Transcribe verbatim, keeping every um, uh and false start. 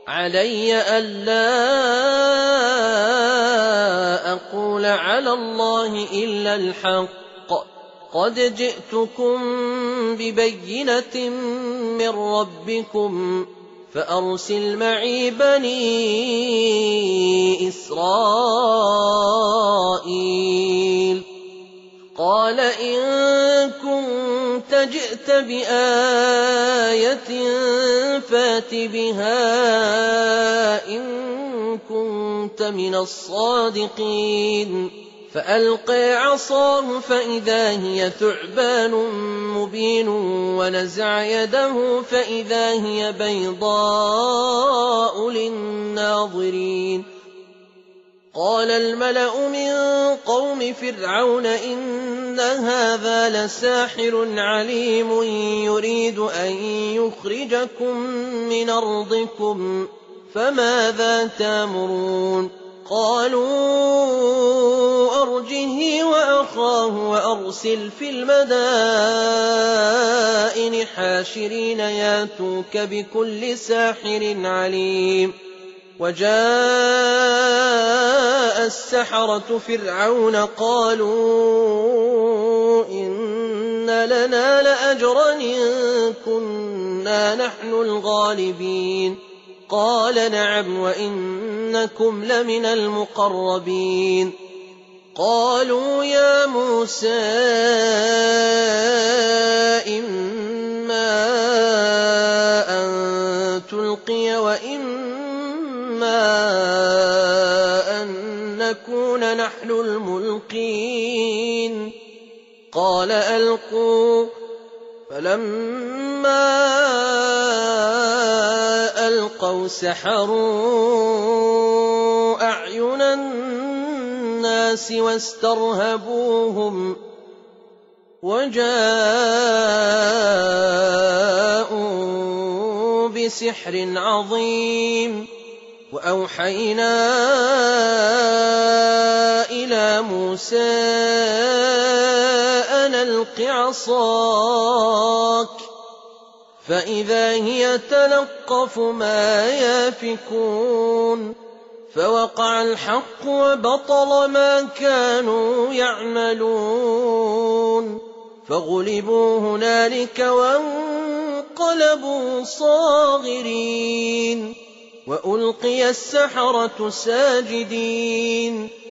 علي ألا أقول على الله إلا الحق، قد جئتكم ببينة من ربكم فأرسل معي بني إسرائيل. قال إن كنت جئت بآية فات بها إن كنت من الصادقين. فألقى عصاه فإذا هي ثعبان مبين ونزع يده فإذا هي بيضاء للناظرين. قال الملأ من قوم فرعون إن هذا لساحر عليم يريد أن يخرجكم من أرضكم فماذا تأمرون؟ قالوا أرجه وأخاه وأرسل في المدائن حاشرين ياتوك بكل ساحر عليم. وجاء السحرة فرعون قالوا إن لنا لأجرا إن كنا نحن الغالبين. قال نعم وإنكم لمن المقربين. قالوا يا موسى إما أن تلقي وإما أن نكون نحن الملقين. قال ألقوا. فلما ألقوا سحروا أعين الناس واسترهبوهم وجاءوا بسحر عظيم. وأوحينا إلى موسى أن ألق عصاك فإذا هي تلقف ما يافكون. فوقع الحق وبطل ما كانوا يعملون. فغلبوا هنالك وانقلبوا صاغرين. وألقي السحرة ساجدين